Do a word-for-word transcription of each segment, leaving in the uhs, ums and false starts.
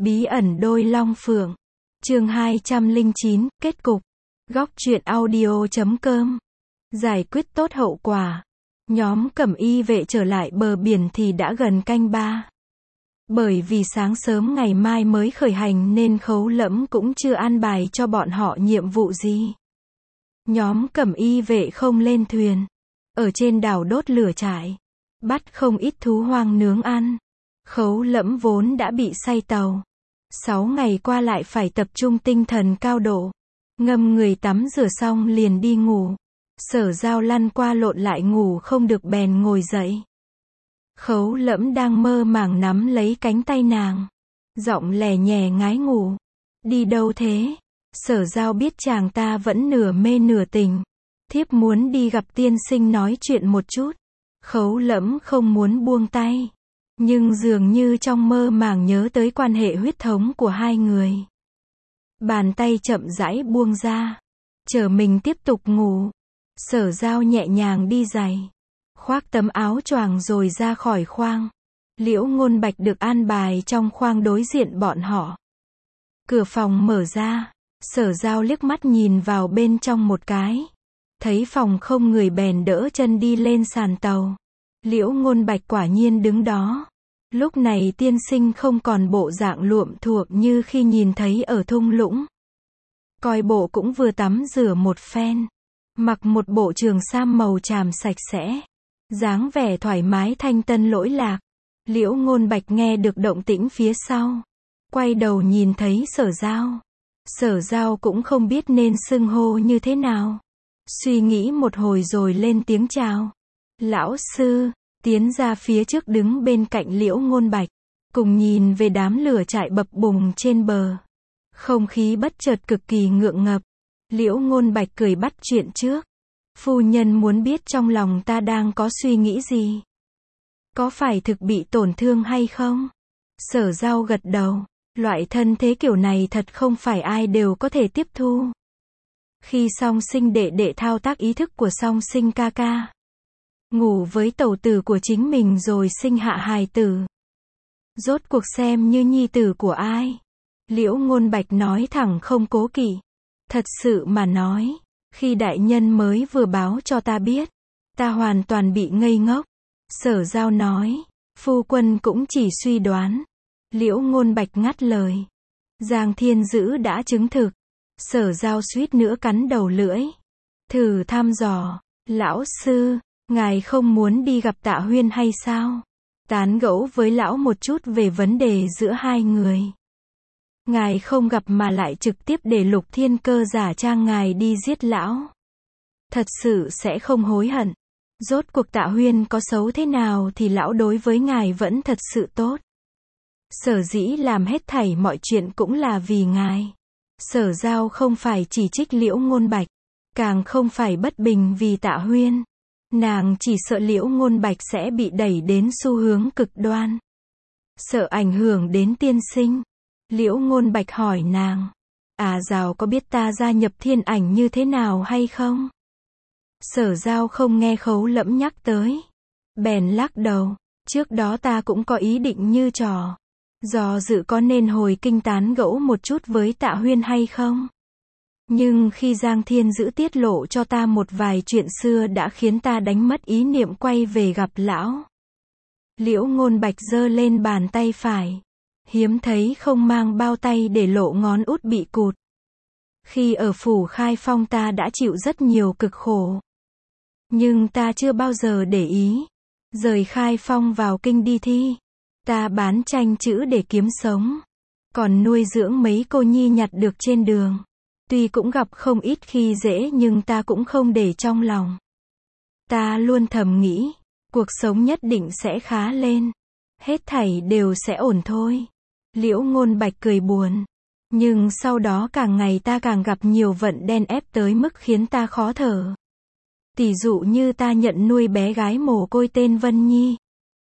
Bí ẩn đôi long phượng. Chương hai trăm lẻ chín, kết cục. Góc truyện audio chấm com. Giải quyết tốt hậu quả. Nhóm cẩm y vệ trở lại bờ biển thì đã gần canh ba. Bởi vì sáng sớm ngày mai mới khởi hành nên Khấu Lẫm cũng chưa an bài cho bọn họ nhiệm vụ gì. Nhóm cẩm y vệ không lên thuyền. Ở trên đảo đốt lửa trại. Bắt không ít thú hoang nướng ăn. Khấu Lẫm vốn đã bị say tàu. Sáu ngày qua lại phải tập trung tinh thần cao độ. Ngâm người tắm rửa xong liền đi ngủ. Sở Giao lăn qua lộn lại ngủ không được bèn ngồi dậy. Khấu Lẫm đang mơ màng nắm lấy cánh tay nàng. Giọng lè nhè ngái ngủ. Đi đâu thế? Sở Giao biết chàng ta vẫn nửa mê nửa tình. Thiếp muốn đi gặp tiên sinh nói chuyện một chút. Khấu Lẫm không muốn buông tay. Nhưng dường như trong mơ màng nhớ tới quan hệ huyết thống của hai người. Bàn tay chậm rãi buông ra. Chờ mình tiếp tục ngủ. Sở Giao nhẹ nhàng đi giày. Khoác tấm áo choàng rồi ra khỏi khoang. Liễu Ngôn Bạch được an bài trong khoang đối diện bọn họ. Cửa phòng mở ra. Sở Giao liếc mắt nhìn vào bên trong một cái. Thấy phòng không người bèn đỡ chân đi lên sàn tàu. Liễu Ngôn Bạch quả nhiên đứng đó. Lúc này tiên sinh không còn bộ dạng luộm thuộm như khi nhìn thấy ở thung lũng. Coi bộ cũng vừa tắm rửa một phen. Mặc một bộ trường sam màu tràm sạch sẽ. Dáng vẻ thoải mái thanh tân lỗi lạc. Liễu Ngôn Bạch nghe được động tĩnh phía sau. Quay đầu nhìn thấy Sở Giao. Sở Giao cũng không biết nên xưng hô như thế nào. Suy nghĩ một hồi rồi lên tiếng chào. Lão sư. Tiến ra phía trước đứng bên cạnh Liễu Ngôn Bạch. Cùng nhìn về đám lửa trại bập bùng trên bờ. Không khí bất chợt cực kỳ ngượng ngập. Liễu Ngôn Bạch cười bắt chuyện trước. Phu nhân muốn biết trong lòng ta đang có suy nghĩ gì? Có phải thực bị tổn thương hay không? Sở Giao gật đầu. Loại thân thế kiểu này thật không phải ai đều có thể tiếp thu. Khi song sinh đệ đệ thao tác ý thức của song sinh ca ca. Ngủ với tẩu tử của chính mình rồi sinh hạ hài tử. Rốt cuộc xem như nhi tử của ai? Liễu Ngôn Bạch nói thẳng không cố kỵ. Thật sự mà nói, khi đại nhân mới vừa báo cho ta biết, ta hoàn toàn bị ngây ngốc. Sở Giao nói, phu quân cũng chỉ suy đoán. Liễu Ngôn Bạch ngắt lời. Giang Thiên Dữ đã chứng thực. Sở Giao suýt nữa cắn đầu lưỡi. Thử thăm dò, lão sư, ngài không muốn đi gặp Tạ Huyên hay sao? Tán gẫu với lão một chút về vấn đề giữa hai người. Ngài không gặp mà lại trực tiếp để Lục Thiên Cơ giả trang ngài đi giết lão. Thật sự sẽ không hối hận. Rốt cuộc Tạ Huyên có xấu thế nào thì lão đối với ngài vẫn thật sự tốt. Sở dĩ làm hết thảy mọi chuyện cũng là vì ngài. Sở Giao không phải chỉ trích Liễu Ngôn Bạch. Càng không phải bất bình vì Tạ Huyên. Nàng chỉ sợ Liễu Ngôn Bạch sẽ bị đẩy đến xu hướng cực đoan. Sợ ảnh hưởng đến tiên sinh. Liễu Ngôn Bạch hỏi nàng. À Giao có biết ta gia nhập Thiên Ảnh như thế nào hay không? Sở Giao không nghe Khấu Lẫm nhắc tới. Bèn lắc đầu. Trước đó ta cũng có ý định như trò. Do dự có nên hồi kinh tán gẫu một chút với Tạ Huyên hay không? Nhưng khi Giang Thiên Dữ tiết lộ cho ta một vài chuyện xưa đã khiến ta đánh mất ý niệm quay về gặp lão. Liễu Ngôn Bạch giơ lên bàn tay phải. Hiếm thấy không mang bao tay để lộ ngón út bị cụt. Khi ở phủ Khai Phong ta đã chịu rất nhiều cực khổ. Nhưng ta chưa bao giờ để ý. Rời Khai Phong vào kinh đi thi. Ta bán tranh chữ để kiếm sống. Còn nuôi dưỡng mấy cô nhi nhặt được trên đường. Tuy cũng gặp không ít khi dễ nhưng ta cũng không để trong lòng. Ta luôn thầm nghĩ, cuộc sống nhất định sẽ khá lên. Hết thảy đều sẽ ổn thôi. Liễu Ngôn Bạch cười buồn. Nhưng sau đó càng ngày ta càng gặp nhiều vận đen ép tới mức khiến ta khó thở. Tỷ dụ như ta nhận nuôi bé gái mồ côi tên Vân Nhi.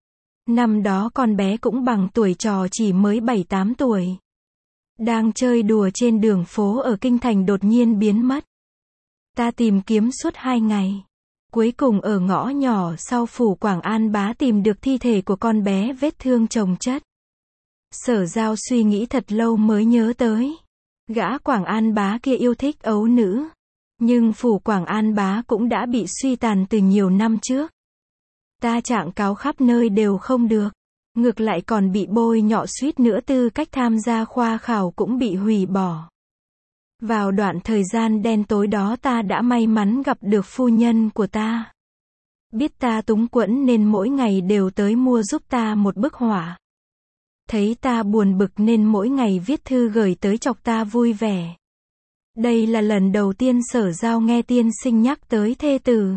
Năm đó con bé cũng bằng tuổi trò chỉ mới bảy tám tuổi. Đang chơi đùa trên đường phố ở Kinh Thành đột nhiên biến mất. Ta tìm kiếm suốt hai ngày. Cuối cùng ở ngõ nhỏ sau phủ Quảng An Bá tìm được thi thể của con bé vết thương chồng chất. Sở Giao suy nghĩ thật lâu mới nhớ tới. Gã Quảng An Bá kia yêu thích ấu nữ. Nhưng phủ Quảng An Bá cũng đã bị suy tàn từ nhiều năm trước. Ta trạng cáo khắp nơi đều không được. Ngược lại còn bị bôi nhọ, suýt nữa tư cách tham gia khoa khảo cũng bị hủy bỏ. Vào đoạn thời gian đen tối đó ta đã may mắn gặp được phu nhân của ta. Biết ta túng quẫn nên mỗi ngày đều tới mua giúp ta một bức họa. Thấy ta buồn bực nên mỗi ngày viết thư gửi tới chọc ta vui vẻ. Đây là lần đầu tiên Sở Giao nghe tiên sinh nhắc tới thê tử.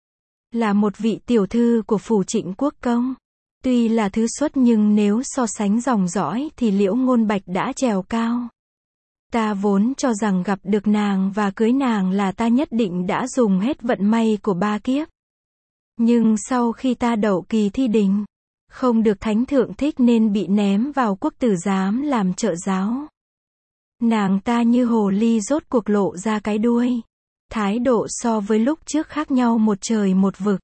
Là một vị tiểu thư của phủ Trịnh Quốc Công. Tuy là thứ xuất nhưng nếu so sánh dòng dõi thì Liễu Ngôn Bạch đã trèo cao. Ta vốn cho rằng gặp được nàng và cưới nàng là ta nhất định đã dùng hết vận may của ba kiếp. Nhưng sau khi ta đậu kỳ thi đình, không được thánh thượng thích nên bị ném vào quốc tử giám làm trợ giáo. Nàng ta như hồ ly rốt cuộc lộ ra cái đuôi. Thái độ so với lúc trước khác nhau một trời một vực.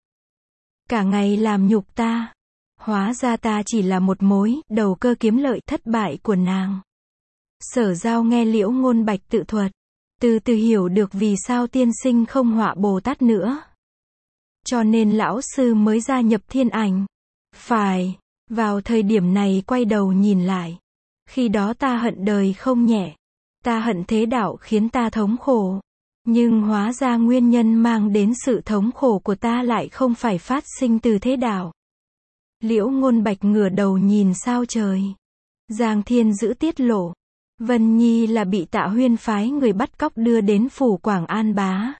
Cả ngày làm nhục ta. Hóa ra ta chỉ là một mối đầu cơ kiếm lợi thất bại của nàng. Sở Giao nghe Liễu Ngôn Bạch tự thuật, từ từ hiểu được vì sao tiên sinh không họa Bồ Tát nữa. Cho nên lão sư mới gia nhập Thiên Ảnh. Phải, vào thời điểm này quay đầu nhìn lại. Khi đó ta hận đời không nhẹ. Ta hận thế đạo khiến ta thống khổ. Nhưng hóa ra nguyên nhân mang đến sự thống khổ của ta lại không phải phát sinh từ thế đạo. Liễu Ngôn Bạch ngửa đầu nhìn sao trời. Giang Thiên Dữ tiết lộ. Vân Nhi là bị Tạ Huyên phái người bắt cóc đưa đến phủ Quảng An Bá.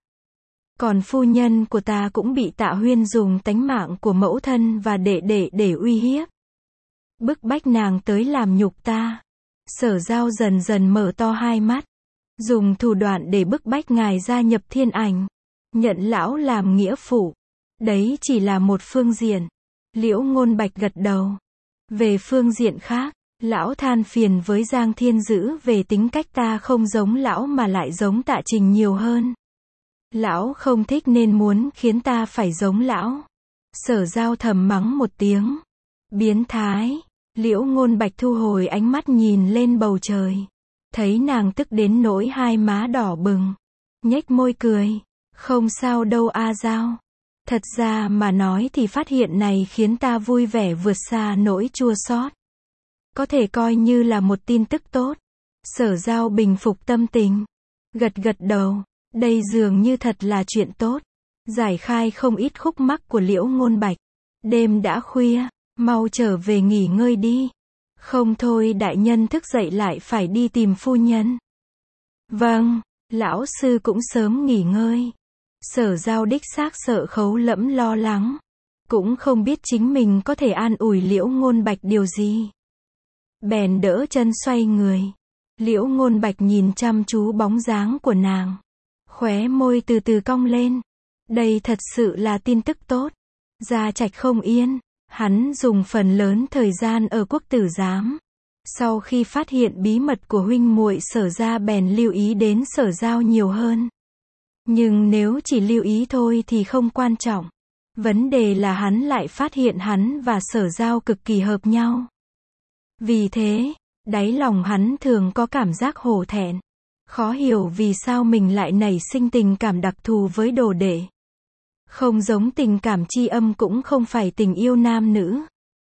Còn phu nhân của ta cũng bị Tạ Huyên dùng tánh mạng của mẫu thân và đệ đệ để uy hiếp. Bức bách nàng tới làm nhục ta. Sở Giao dần dần mở to hai mắt. Dùng thủ đoạn để bức bách ngài gia nhập Thiên Ảnh. Nhận lão làm nghĩa phụ. Đấy chỉ là một phương diện. Liễu Ngôn Bạch gật đầu. Về phương diện khác, lão than phiền với Giang Thiên Dữ về tính cách ta không giống lão mà lại giống Tạ Trình nhiều hơn. Lão không thích nên muốn khiến ta phải giống lão. Sở Giao thầm mắng một tiếng. Biến thái. Liễu Ngôn Bạch thu hồi ánh mắt nhìn lên bầu trời. Thấy nàng tức đến nỗi hai má đỏ bừng. Nhếch môi cười. Không sao đâu A Giao. Thật ra mà nói thì phát hiện này khiến ta vui vẻ vượt xa nỗi chua xót. Có thể coi như là một tin tức tốt. Sở Giao bình phục tâm tình. Gật gật đầu. Đây dường như thật là chuyện tốt. Giải khai không ít khúc mắc của Liễu Ngôn Bạch. Đêm đã khuya. Mau trở về nghỉ ngơi đi. Không thôi đại nhân thức dậy lại phải đi tìm phu nhân. Vâng. Lão sư cũng sớm nghỉ ngơi. Sở Giao đích xác sợ Khấu Lẫm lo lắng. Cũng không biết chính mình có thể an ủi Liễu Ngôn Bạch điều gì. Bèn đỡ chân xoay người. Liễu Ngôn Bạch nhìn chăm chú bóng dáng của nàng. Khóe môi từ từ cong lên. Đây thật sự là tin tức tốt. Gia Trạch không yên. Hắn dùng phần lớn thời gian ở quốc tử giám. Sau khi phát hiện bí mật của huynh muội Sở gia bèn lưu ý đến Sở Giao nhiều hơn. Nhưng nếu chỉ lưu ý thôi thì không quan trọng. Vấn đề là hắn lại phát hiện hắn và Sở Giao cực kỳ hợp nhau. Vì thế, đáy lòng hắn thường có cảm giác hổ thẹn. Khó hiểu vì sao mình lại nảy sinh tình cảm đặc thù với đồ đệ. Không giống tình cảm tri âm cũng không phải tình yêu nam nữ.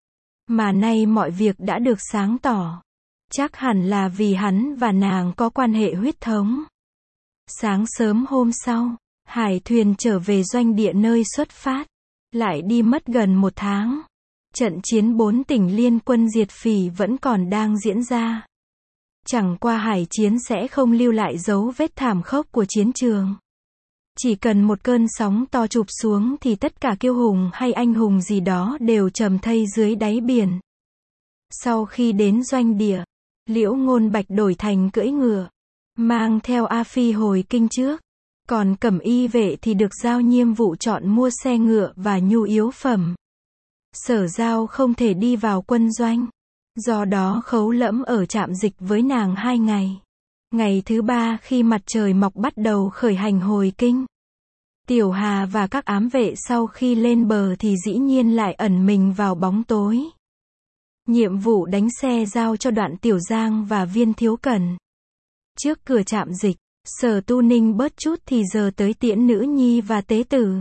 Mà nay mọi việc đã được sáng tỏ. Chắc hẳn là vì hắn và nàng có quan hệ huyết thống. Sáng sớm hôm sau, hải thuyền trở về doanh địa nơi xuất phát. Lại đi mất gần một tháng. Trận chiến bốn tỉnh liên quân diệt phỉ vẫn còn đang diễn ra. Chẳng qua hải chiến sẽ không lưu lại dấu vết thảm khốc của chiến trường. Chỉ cần một cơn sóng to chụp xuống thì tất cả kiêu hùng hay anh hùng gì đó đều trầm thây dưới đáy biển. Sau khi đến doanh địa, Liễu Ngôn Bạch đổi thành cưỡi ngựa, mang theo A Phi hồi kinh trước. Còn Cẩm Y vệ thì được giao nhiệm vụ chọn mua xe ngựa và nhu yếu phẩm. Sở Giao không thể đi vào quân doanh. Do đó Khấu Lẫm ở trạm dịch với nàng hai ngày. Ngày thứ ba khi mặt trời mọc bắt đầu khởi hành hồi kinh. Tiểu Hà và các ám vệ sau khi lên bờ thì dĩ nhiên lại ẩn mình vào bóng tối. Nhiệm vụ đánh xe giao cho Đoạn Tiểu Giang và Viên Thiếu Cần. Trước cửa trạm dịch, Sở Tu Ninh bớt chút thì giờ tới tiễn nữ nhi và tế tử.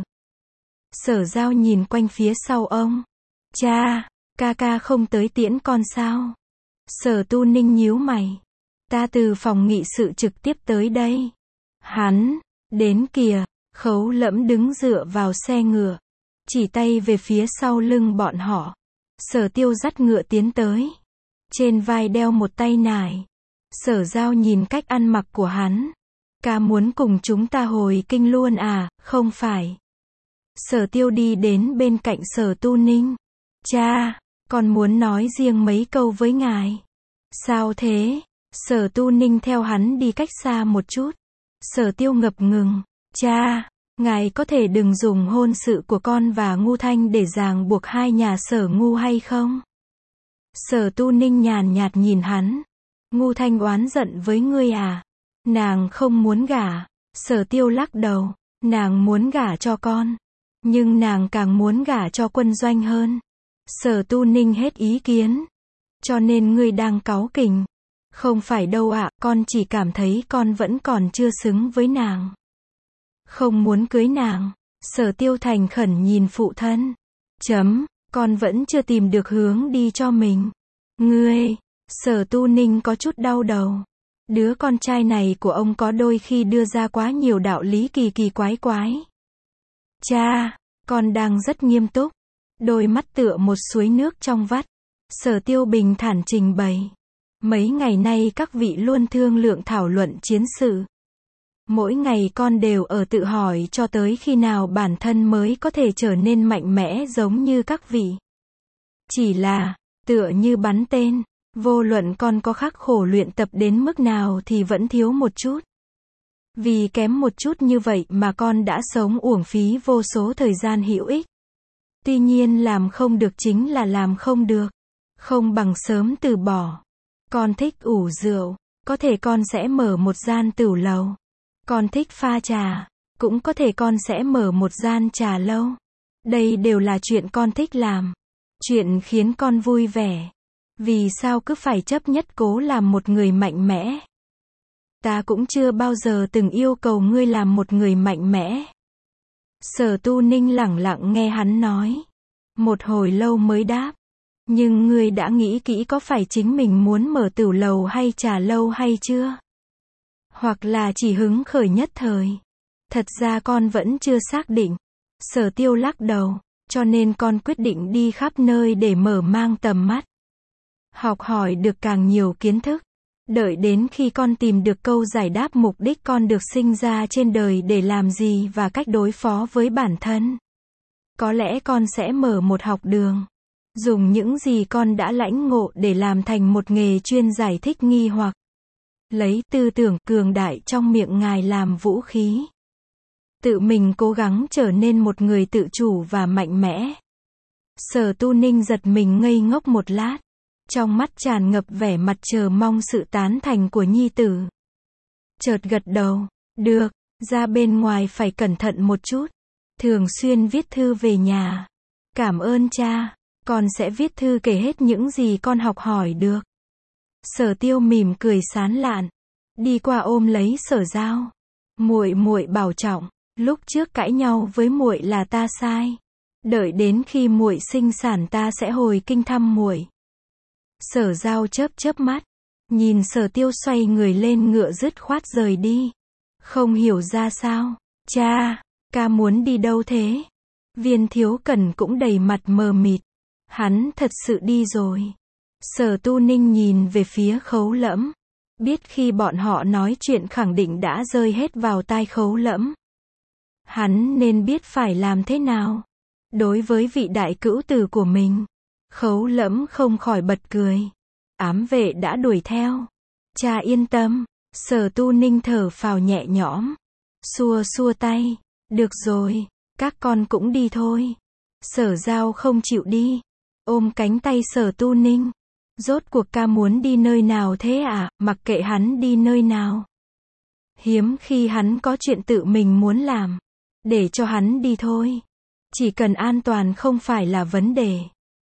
Sở Giao nhìn quanh phía sau ông. Cha, ca ca không tới tiễn con sao? Sở Tu Ninh nhíu mày. Ta từ phòng nghị sự trực tiếp tới đây. Hắn, đến kìa. Khấu Lẫm đứng dựa vào xe ngựa, chỉ tay về phía sau lưng bọn họ. Sở Tiêu dắt ngựa tiến tới. Trên vai đeo một tay nải. Sở Giao nhìn cách ăn mặc của hắn. Ca muốn cùng chúng ta hồi kinh luôn à, không phải. Sở Tiêu đi đến bên cạnh Sở Tu Ninh. Cha, con muốn nói riêng mấy câu với ngài. Sao thế? Sở Tu Ninh theo hắn đi cách xa một chút. Sở Tiêu ngập ngừng. Cha, ngài có thể đừng dùng hôn sự của con và Ngu Thanh để ràng buộc hai nhà Sở Ngu hay không? Sở Tu Ninh nhàn nhạt nhìn hắn. Ngu Thanh oán giận với ngươi à? Nàng không muốn gả. Sở Tiêu lắc đầu. Nàng muốn gả cho con. Nhưng nàng càng muốn gả cho Quân Doanh hơn. Sở Tu Ninh hết ý kiến. Cho nên ngươi đang cáu kỉnh. Không phải đâu ạ, con chỉ cảm thấy con vẫn còn chưa xứng với nàng. Không muốn cưới nàng. Sở Tiêu thành khẩn nhìn phụ thân. Chấm, con vẫn chưa tìm được hướng đi cho mình. Ngươi, Sở Tu Ninh có chút đau đầu. Đứa con trai này của ông có đôi khi đưa ra quá nhiều đạo lý kỳ kỳ quái quái. Cha, con đang rất nghiêm túc. Đôi mắt tựa một suối nước trong vắt. Sở Tiêu bình thản trình bày. Mấy ngày nay các vị luôn thương lượng thảo luận chiến sự. Mỗi ngày con đều ở tự hỏi cho tới khi nào bản thân mới có thể trở nên mạnh mẽ giống như các vị. Chỉ là, tựa như bắn tên, vô luận con có khắc khổ luyện tập đến mức nào thì vẫn thiếu một chút. Vì kém một chút như vậy mà con đã sống uổng phí vô số thời gian hữu ích. Tuy nhiên làm không được chính là làm không được. Không bằng sớm từ bỏ. Con thích ủ rượu, có thể con sẽ mở một gian tửu lầu. Con thích pha trà, cũng có thể con sẽ mở một gian trà lâu. Đây đều là chuyện con thích làm. Chuyện khiến con vui vẻ. Vì sao cứ phải chấp nhất cố làm một người mạnh mẽ? Ta cũng chưa bao giờ từng yêu cầu ngươi làm một người mạnh mẽ. Sở Tu Ninh lẳng lặng nghe hắn nói. Một hồi lâu mới đáp. Nhưng ngươi đã nghĩ kỹ có phải chính mình muốn mở tửu lầu hay trà lâu hay chưa? Hoặc là chỉ hứng khởi nhất thời? Thật ra con vẫn chưa xác định. Sở Tiêu lắc đầu. Cho nên con quyết định đi khắp nơi để mở mang tầm mắt. Học hỏi được càng nhiều kiến thức. Đợi đến khi con tìm được câu giải đáp mục đích con được sinh ra trên đời để làm gì và cách đối phó với bản thân. Có lẽ con sẽ mở một học đường. Dùng những gì con đã lãnh ngộ để làm thành một nghề chuyên giải thích nghi hoặc. Lấy tư tưởng cường đại trong miệng ngài làm vũ khí. Tự mình cố gắng trở nên một người tự chủ và mạnh mẽ. Sở Tu Ninh giật mình ngây ngốc một lát. Trong mắt tràn ngập vẻ mặt chờ mong sự tán thành của nhi tử. Chợt gật đầu. Được, ra bên ngoài phải cẩn thận một chút. Thường xuyên viết thư về nhà. Cảm ơn cha. Con sẽ viết thư kể hết những gì con học hỏi được. Sở Tiêu mỉm cười sán lạn. Đi qua ôm lấy Sở Giao. Muội muội bảo trọng. Lúc trước cãi nhau với muội là ta sai. Đợi đến khi muội sinh sản ta sẽ hồi kinh thăm muội. Sở Giao chớp chớp mắt. Nhìn Sở Tiêu xoay người lên ngựa dứt khoát rời đi. Không hiểu ra sao. Cha, ca muốn đi đâu thế? Viên Thiếu Cần cũng đầy mặt mờ mịt. Hắn thật sự đi rồi. Sở Tu Ninh nhìn về phía Khấu Lẫm. Biết khi bọn họ nói chuyện khẳng định đã rơi hết vào tai Khấu Lẫm. Hắn nên biết phải làm thế nào. Đối với vị đại cữu tử của mình. Khấu Lẫm không khỏi bật cười. Ám vệ đã đuổi theo. Cha yên tâm. Sở Tu Ninh thở phào nhẹ nhõm. Xua xua tay. Được rồi, các con cũng đi thôi. Sở Giao không chịu đi. Ôm cánh tay Sở Tu Ninh. Rốt cuộc ca muốn đi nơi nào thế à, mặc kệ hắn đi nơi nào. Hiếm khi hắn có chuyện tự mình muốn làm. Để cho hắn đi thôi. Chỉ cần an toàn không phải là vấn đề.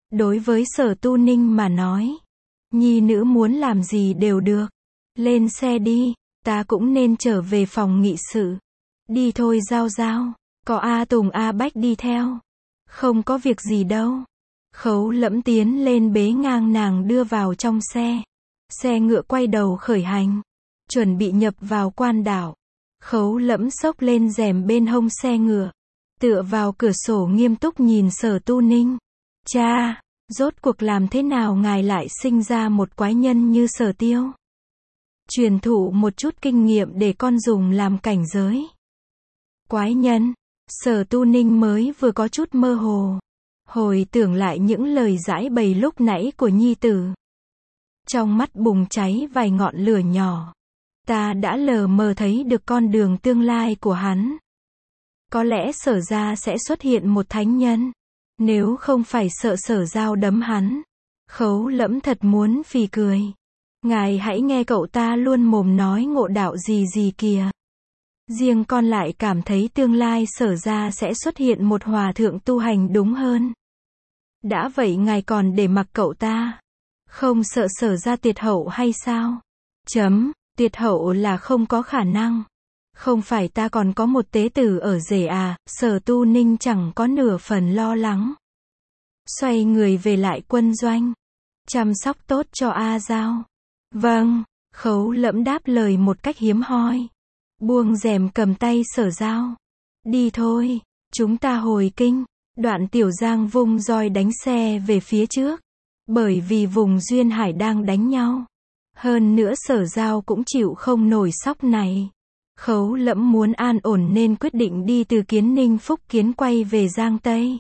Đối với Sở Tu Ninh mà nói, nhi nữ muốn làm gì đều được. Lên xe đi, ta cũng nên trở về phòng nghị sự. Đi thôi Giao Giao, có A Tùng A Bách đi theo. Không có việc gì đâu. Khấu Lẫm tiến lên bế ngang nàng đưa vào trong xe. Xe ngựa quay đầu khởi hành, chuẩn bị nhập vào quan đảo. Khấu Lẫm xốc lên rèm bên hông xe ngựa, tựa vào cửa sổ nghiêm túc nhìn Sở Tu Ninh. Cha, rốt cuộc làm thế nào ngài lại sinh ra một quái nhân như Sở Tiêu? Truyền thụ một chút kinh nghiệm để con dùng làm cảnh giới. Quái nhân, Sở Tu Ninh mới vừa có chút mơ hồ, hồi tưởng lại những lời giải bày lúc nãy của nhi tử. Trong mắt bùng cháy vài ngọn lửa nhỏ. Ta đã lờ mờ thấy được con đường tương lai của hắn. Có lẽ Sở gia sẽ xuất hiện một thánh nhân. Nếu không phải sợ Sở Giao đấm hắn. Khấu Lẫm thật muốn phì cười. Ngài hãy nghe cậu ta luôn mồm nói ngộ đạo gì gì kìa. Riêng con lại cảm thấy tương lai Sở gia sẽ xuất hiện một hòa thượng tu hành đúng hơn. Đã vậy ngài còn để mặc cậu ta. Không sợ Sở gia tiệt hậu hay sao? Chấm, tiệt hậu là không có khả năng. Không phải ta còn có một tế tử ở rể à? Sở Tu Ninh chẳng có nửa phần lo lắng. Xoay người về lại quân doanh. Chăm sóc tốt cho A Giao. Vâng, Khấu Lẫm đáp lời một cách hiếm hoi. Buông rèm cầm tay Sở Giao. Đi thôi, chúng ta hồi kinh. Đoạn Tiểu Giang vung roi đánh xe về phía trước. Bởi vì vùng Duyên Hải đang đánh nhau. Hơn nữa Sở Giao cũng chịu không nổi sóc này. Khấu Lẫm muốn an ổn nên quyết định đi từ Kiến Ninh Phúc Kiến quay về Giang Tây.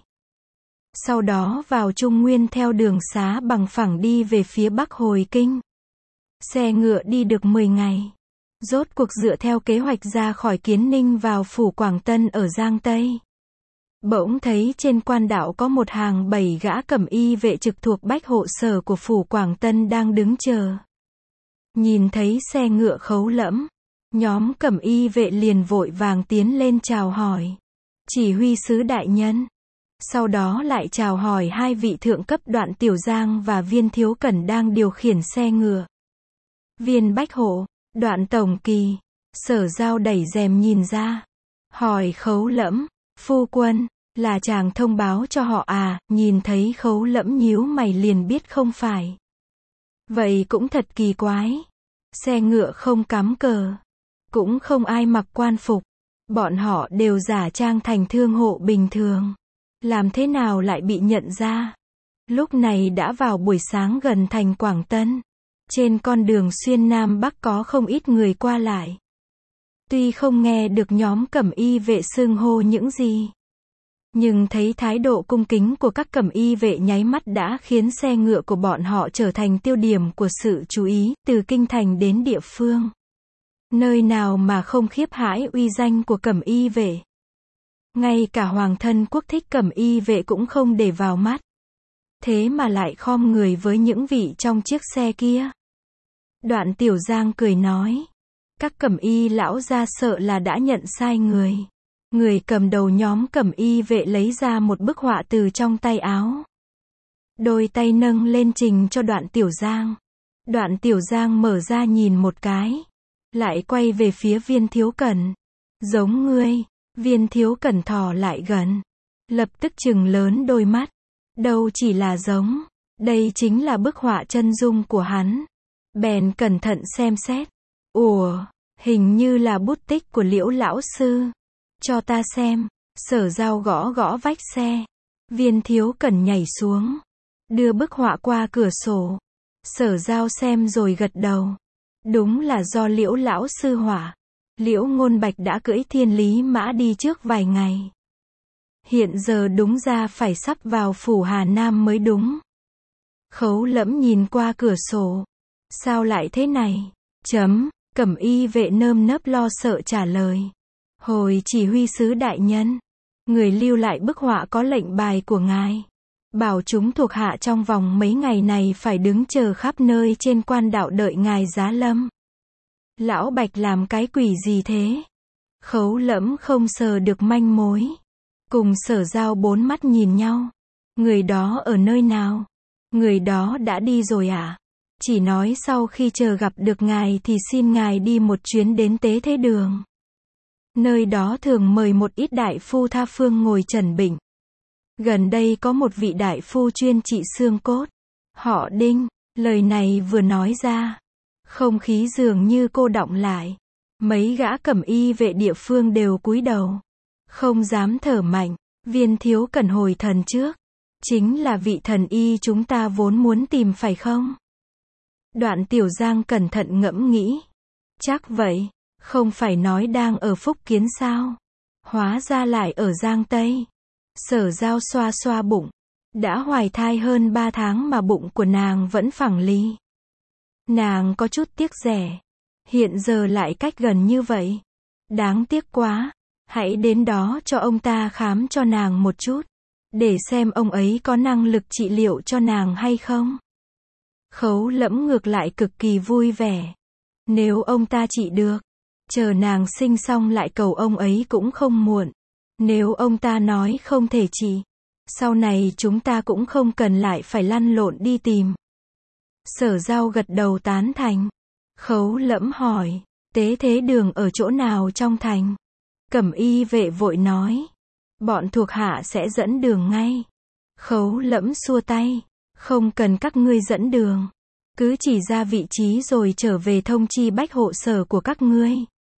Sau đó vào Trung Nguyên theo đường xá bằng phẳng đi về phía Bắc hồi kinh. Xe ngựa đi được mười ngày. Rốt cuộc dựa theo kế hoạch ra khỏi Kiến Ninh vào phủ Quảng Tân ở Giang Tây. Bỗng thấy trên quan đạo có một hàng bảy gã cẩm y vệ trực thuộc bách hộ sở của phủ Quảng Tân đang đứng chờ. Nhìn thấy xe ngựa Khấu Lẫm, nhóm cẩm y vệ liền vội vàng tiến lên chào hỏi. Chỉ huy sứ đại nhân. Sau đó lại chào hỏi hai vị thượng cấp Đoạn Tiểu Giang và Viên Thiếu Cẩn đang điều khiển xe ngựa. Viên bách hộ, Đoạn tổng kỳ. Sở Giao đẩy rèm nhìn ra. Hỏi Khấu Lẫm, phu quân, là chàng thông báo cho họ à? Nhìn thấy Khấu Lẫm nhíu mày liền biết không phải. Vậy cũng thật kỳ quái. Xe ngựa không cắm cờ. Cũng không ai mặc quan phục. Bọn họ đều giả trang thành thương hộ bình thường. Làm thế nào lại bị nhận ra? Lúc này đã vào buổi sáng gần thành Quảng Tân. Trên con đường xuyên Nam Bắc có không ít người qua lại. Tuy không nghe được nhóm cẩm y vệ xưng hô những gì, nhưng thấy thái độ cung kính của các cẩm y vệ nháy mắt đã khiến xe ngựa của bọn họ trở thành tiêu điểm của sự chú ý, từ kinh thành đến địa phương. Nơi nào mà không khiếp hãi uy danh của cẩm y vệ. Ngay cả hoàng thân quốc thích cẩm y vệ cũng không để vào mắt. Thế mà lại khom người với những vị trong chiếc xe kia. Đoạn Tiểu Giang cười nói. Các cẩm y lão gia sợ là đã nhận sai người. Người cầm đầu nhóm cẩm y vệ lấy ra một bức họa từ trong tay áo. Đôi tay nâng lên trình cho Đoạn Tiểu Giang. Đoạn Tiểu Giang mở ra nhìn một cái. Lại quay về phía Viên Thiếu Cẩn. Giống ngươi. Viên Thiếu Cẩn thò lại gần. Lập tức trừng lớn đôi mắt. Đâu chỉ là giống. Đây chính là bức họa chân dung của hắn. Bèn cẩn thận xem xét. Ủa, hình như là bút tích của Liễu lão sư. Cho ta xem. Sở Giao gõ gõ vách xe. Viên Thiếu Cẩn nhảy xuống. Đưa bức họa qua cửa sổ. Sở Giao xem rồi gật đầu. Đúng là do Liễu lão sư họa. Liễu Ngôn Bạch đã cưỡi thiên lý mã đi trước vài ngày. Hiện giờ đúng ra phải sắp vào phủ Hà Nam mới đúng. Khấu Lẫm nhìn qua cửa sổ. Sao lại thế này? Chấm, cẩm y vệ nơm nớp lo sợ trả lời. Hồi chỉ huy sứ đại nhân. Người lưu lại bức họa có lệnh bài của ngài. Bảo chúng thuộc hạ trong vòng mấy ngày này phải đứng chờ khắp nơi trên quan đạo đợi ngài giá lâm. Lão Bạch làm cái quỷ gì thế? Khấu Lẫm không sờ được manh mối. Cùng Sở Giao bốn mắt nhìn nhau. Người đó ở nơi nào? Người đó đã đi rồi à? Chỉ nói sau khi chờ gặp được ngài thì xin ngài đi một chuyến đến Tế Thế Đường. Nơi đó thường mời một ít đại phu tha phương ngồi trần bệnh. Gần đây có một vị đại phu chuyên trị xương cốt. Họ Đinh, lời này vừa nói ra. Không khí dường như cô đọng lại. Mấy gã cẩm y vệ địa phương đều cúi đầu. Không dám thở mạnh. Viên Thiếu Cần hồi thần trước. Chính là vị thần y chúng ta vốn muốn tìm phải không? Đoạn Tiểu Giang cẩn thận ngẫm nghĩ. Chắc vậy, không phải nói đang ở Phúc Kiến sao? Hóa ra lại ở Giang Tây. Sở Giao xoa xoa bụng. Đã hoài thai hơn ba tháng mà bụng của nàng vẫn phẳng lì. Nàng có chút tiếc rẻ. Hiện giờ lại cách gần như vậy. Đáng tiếc quá. Hãy đến đó cho ông ta khám cho nàng một chút. Để xem ông ấy có năng lực trị liệu cho nàng hay không. Khấu Lẫm ngược lại cực kỳ vui vẻ. Nếu ông ta trị được, chờ nàng sinh xong lại cầu ông ấy cũng không muộn. Nếu ông ta nói không thể trị, sau này chúng ta cũng không cần lại phải lăn lộn đi tìm. Sở Giao gật đầu tán thành. Khấu Lẫm hỏi, Tế Thế Đường ở chỗ nào trong thành? Cẩm y vệ vội nói, bọn thuộc hạ sẽ dẫn đường ngay. Khấu Lẫm xua tay, không cần các ngươi dẫn đường. Cứ chỉ ra vị trí rồi trở về thông chi bách hộ sở của các ngươi.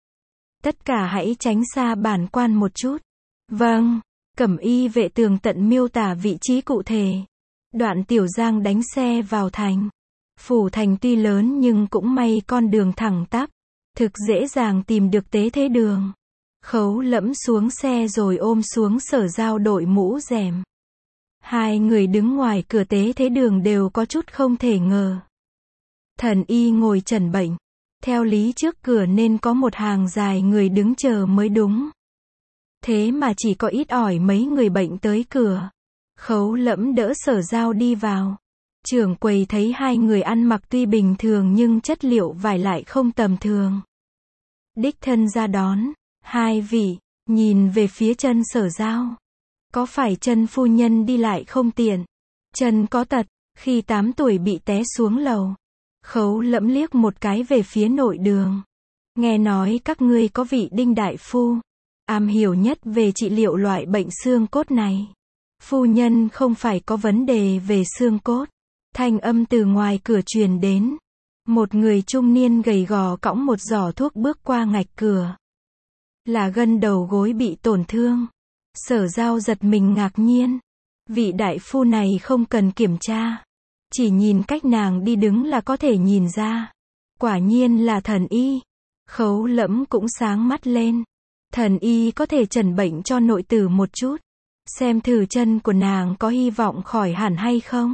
Tất cả hãy tránh xa bản quan một chút. Vâng, cẩm y vệ tường tận miêu tả vị trí cụ thể. Đoạn Tiểu Giang đánh xe vào thành. Phủ thành tuy lớn nhưng cũng may con đường thẳng tắp. Thực dễ dàng tìm được Tế Thế Đường. Khấu Lẫm xuống xe rồi ôm xuống Sở Giao đội mũ rèm. Hai người đứng ngoài cửa Tế Thế Đường đều có chút không thể ngờ. Thần y ngồi trần bệnh. Theo lý trước cửa nên có một hàng dài người đứng chờ mới đúng. Thế mà chỉ có ít ỏi mấy người bệnh tới cửa. Khấu Lẫm đỡ Sở Giao đi vào. Trưởng quầy thấy hai người ăn mặc tuy bình thường nhưng chất liệu vải lại không tầm thường. Đích thân ra đón. Hai vị, nhìn về phía chân Sở Giao. Có phải chân phu nhân đi lại không tiện? Chân có tật, khi tám tuổi bị té xuống lầu. Khấu Lẫm liếc một cái về phía nội đường. Nghe nói các ngươi có vị Đinh đại phu, am hiểu nhất về trị liệu loại bệnh xương cốt này. Phu nhân không phải có vấn đề về xương cốt. Thanh âm từ ngoài cửa truyền đến. Một người trung niên gầy gò cõng một giỏ thuốc bước qua ngạch cửa. Là gân đầu gối bị tổn thương. Sở Giao giật mình ngạc nhiên. Vị đại phu này không cần kiểm tra. Chỉ nhìn cách nàng đi đứng là có thể nhìn ra. Quả nhiên là thần y. Khấu Lẫm cũng sáng mắt lên. Thần y có thể chẩn bệnh cho nội tử một chút. Xem thử chân của nàng có hy vọng khỏi hẳn hay không.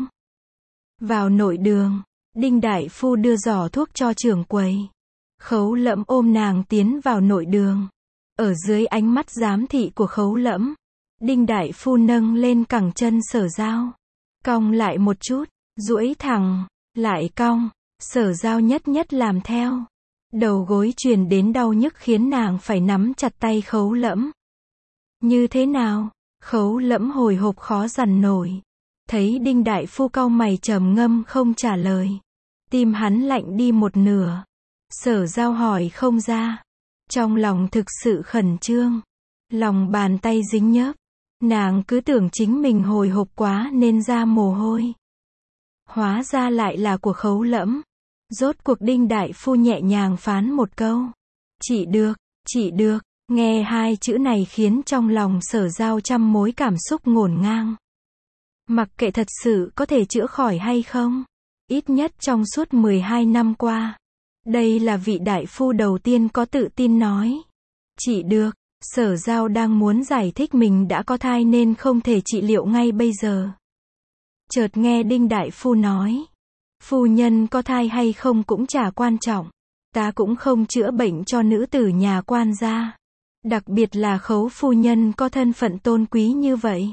Vào nội đường, Đinh đại phu đưa giỏ thuốc cho trưởng quầy. Khấu Lẫm ôm nàng tiến vào nội đường. Ở dưới ánh mắt giám thị của Khấu Lẫm, Đinh đại phu nâng lên cẳng chân Sở Giao. Cong lại một chút, duỗi thẳng, lại cong. Sở Giao nhất nhất làm theo. Đầu gối truyền đến đau nhức khiến nàng phải nắm chặt tay Khấu Lẫm. Như thế nào? Khấu Lẫm hồi hộp khó dằn nổi. Thấy Đinh đại phu cau mày trầm ngâm không trả lời. Tim hắn lạnh đi một nửa. Sở Giao hỏi không ra. Trong lòng thực sự khẩn trương. Lòng bàn tay dính nhớp. Nàng cứ tưởng chính mình hồi hộp quá nên ra mồ hôi. Hóa ra lại là của Khấu Lẫm. Rốt cuộc Đinh đại phu nhẹ nhàng phán một câu. Chị được, chị được. Nghe hai chữ này khiến trong lòng Sở Giao trăm mối cảm xúc ngổn ngang. Mặc kệ thật sự có thể chữa khỏi hay không. Ít nhất trong suốt mười hai năm qua. Đây là vị đại phu đầu tiên có tự tin nói. Chị được. Sở Giao đang muốn giải thích mình đã có thai nên không thể trị liệu ngay bây giờ. Chợt nghe Đinh đại phu nói. Phu nhân có thai hay không cũng chả quan trọng. Ta cũng không chữa bệnh cho nữ tử nhà quan gia. Đặc biệt là Khấu phu nhân có thân phận tôn quý như vậy.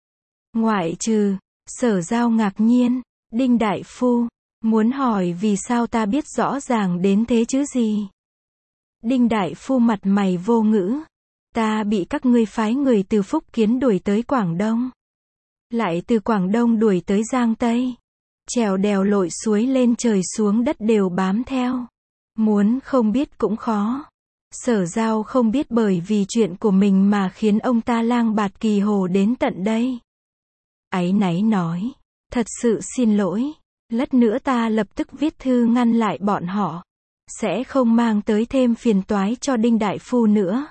Ngoại trừ, Sở Giao ngạc nhiên. Đinh đại phu, muốn hỏi vì sao ta biết rõ ràng đến thế chứ gì? Đinh đại phu mặt mày vô ngữ. Ta bị các ngươi phái người từ Phúc Kiến đuổi tới Quảng Đông. lại từ Quảng Đông đuổi tới Giang Tây. Trèo đèo lội suối lên trời xuống đất đều bám theo. Muốn không biết cũng khó. Sở Giao không biết bởi vì chuyện của mình mà khiến ông ta lang bạt kỳ hồ đến tận đây. Áy náy nói, thật sự xin lỗi, lát nữa ta lập tức viết thư ngăn lại bọn họ. Sẽ không mang tới thêm phiền toái cho Đinh Đại Phu nữa.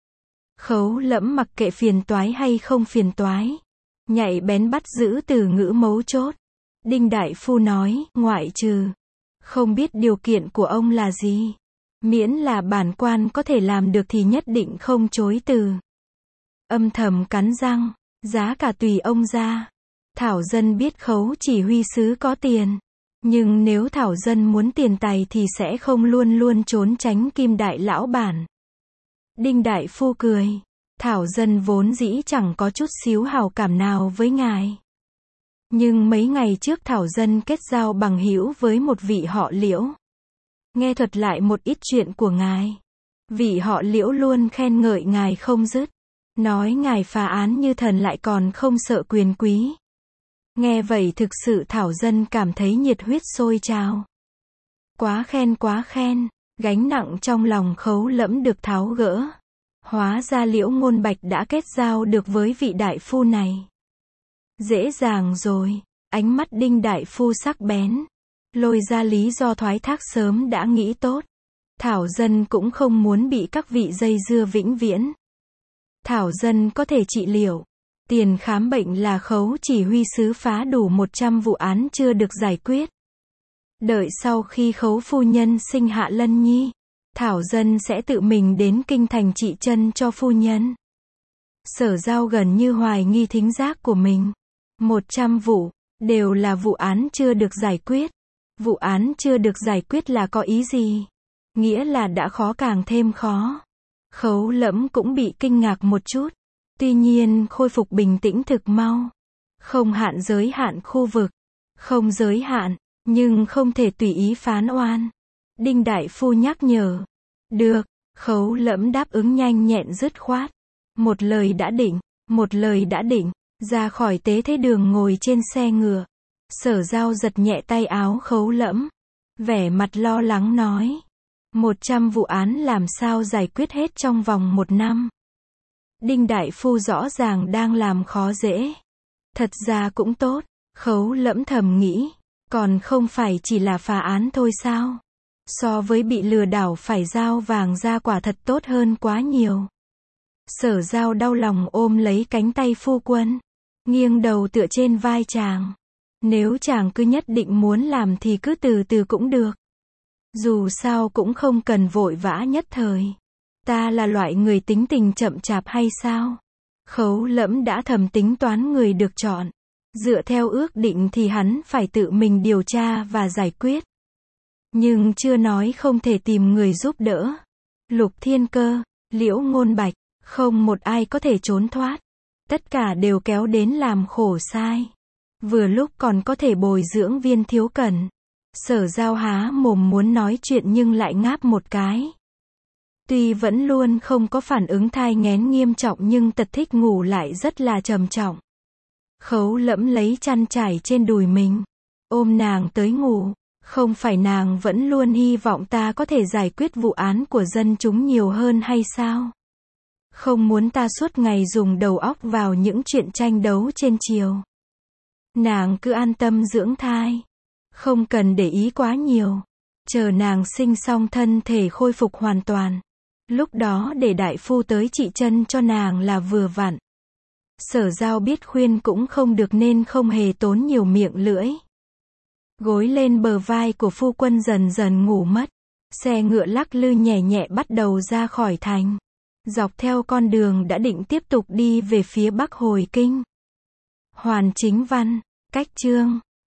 Khấu Lẫm mặc kệ phiền toái hay không phiền toái. Nhạy bén bắt giữ từ ngữ mấu chốt. Đinh Đại Phu nói, ngoại trừ. Không biết điều kiện của ông là gì. Miễn là bản quan có thể làm được thì nhất định không chối từ. Âm thầm cắn răng, giá cả tùy ông ra. Thảo dân biết Khấu chỉ huy sứ có tiền. Nhưng nếu Thảo dân muốn tiền tài thì sẽ không luôn luôn trốn tránh Kim đại lão bản. Đinh Đại Phu cười. Thảo dân vốn dĩ chẳng có chút xíu hào cảm nào với ngài. Nhưng mấy ngày trước Thảo dân kết giao bằng hữu với một vị họ Liễu. Nghe thuật lại một ít chuyện của ngài. Vị họ Liễu luôn khen ngợi ngài không dứt. Nói ngài phá án như thần lại còn không sợ quyền quý. Nghe vậy thực sự Thảo dân cảm thấy nhiệt huyết sôi trào. Quá khen quá khen, gánh nặng trong lòng Khấu Lẫm được tháo gỡ. Hóa ra Liễu Ngôn Bạch đã kết giao được với vị đại phu này. Dễ dàng rồi, ánh mắt Đinh Đại Phu sắc bén. Lôi ra lý do thoái thác sớm đã nghĩ tốt. Thảo dân cũng không muốn bị các vị dây dưa vĩnh viễn. Thảo dân có thể trị liệu. Tiền khám bệnh là Khấu chỉ huy sứ phá đủ một trăm vụ án chưa được giải quyết. Đợi sau khi Khấu phu nhân sinh hạ Lân Nhi, Thảo dân sẽ tự mình đến kinh thành trị chân cho phu nhân. Sở Giao gần như hoài nghi thính giác của mình. Một trăm vụ, đều là vụ án chưa được giải quyết. Vụ án chưa được giải quyết là có ý gì? Nghĩa là đã khó càng thêm khó. Khấu Lẫm cũng bị kinh ngạc một chút. Tuy nhiên khôi phục bình tĩnh thực mau. Không hạn giới hạn khu vực. Không giới hạn, nhưng không thể tùy ý phán oan. Đinh Đại Phu nhắc nhở. Được, Khấu Lẫm đáp ứng nhanh nhẹn dứt khoát. Một lời đã định, một lời đã định. Ra khỏi tế thế đường ngồi trên xe ngựa. Sở Giao giật nhẹ tay áo Khấu Lẫm. Vẻ mặt lo lắng nói. Một trăm vụ án làm sao giải quyết hết trong vòng một năm. Đinh Đại Phu rõ ràng đang làm khó dễ. Thật ra cũng tốt. Khấu Lẫm thầm nghĩ. Còn không phải chỉ là phá án thôi sao? So với bị lừa đảo phải giao vàng ra quả thật tốt hơn quá nhiều. Sở Giao đau lòng ôm lấy cánh tay phu quân. Nghiêng đầu tựa trên vai chàng. Nếu chàng cứ nhất định muốn làm thì cứ từ từ cũng được. Dù sao cũng không cần vội vã nhất thời. Ta là loại người tính tình chậm chạp hay sao? Khấu Lẫm đã thầm tính toán người được chọn. Dựa theo ước định thì hắn phải tự mình điều tra và giải quyết. Nhưng chưa nói không thể tìm người giúp đỡ. Lục Thiên Cơ, Liễu Ngôn Bạch, không một ai có thể trốn thoát. Tất cả đều kéo đến làm khổ sai. Vừa lúc còn có thể bồi dưỡng Viên Thiếu Cẩn. Sở Giao há mồm muốn nói chuyện nhưng lại ngáp một cái. Tuy vẫn luôn không có phản ứng thai nghén nghiêm trọng nhưng tật thích ngủ lại rất là trầm trọng. Khấu Lẫm lấy chăn trải trên đùi mình. Ôm nàng tới ngủ. Không phải nàng vẫn luôn hy vọng ta có thể giải quyết vụ án của dân chúng nhiều hơn hay sao? Không muốn ta suốt ngày dùng đầu óc vào những chuyện tranh đấu trên chiều. Nàng cứ an tâm dưỡng thai. Không cần để ý quá nhiều. Chờ nàng sinh xong thân thể khôi phục hoàn toàn. Lúc đó để đại phu tới trị chân cho nàng là vừa vặn. Sở Giao biết khuyên cũng không được nên không hề tốn nhiều miệng lưỡi. Gối lên bờ vai của phu quân dần dần ngủ mất. Xe ngựa lắc lư nhẹ nhẹ bắt đầu ra khỏi thành. Dọc theo con đường đã định tiếp tục đi về phía bắc hồi kinh. Hoàn Chính Văn, cách chương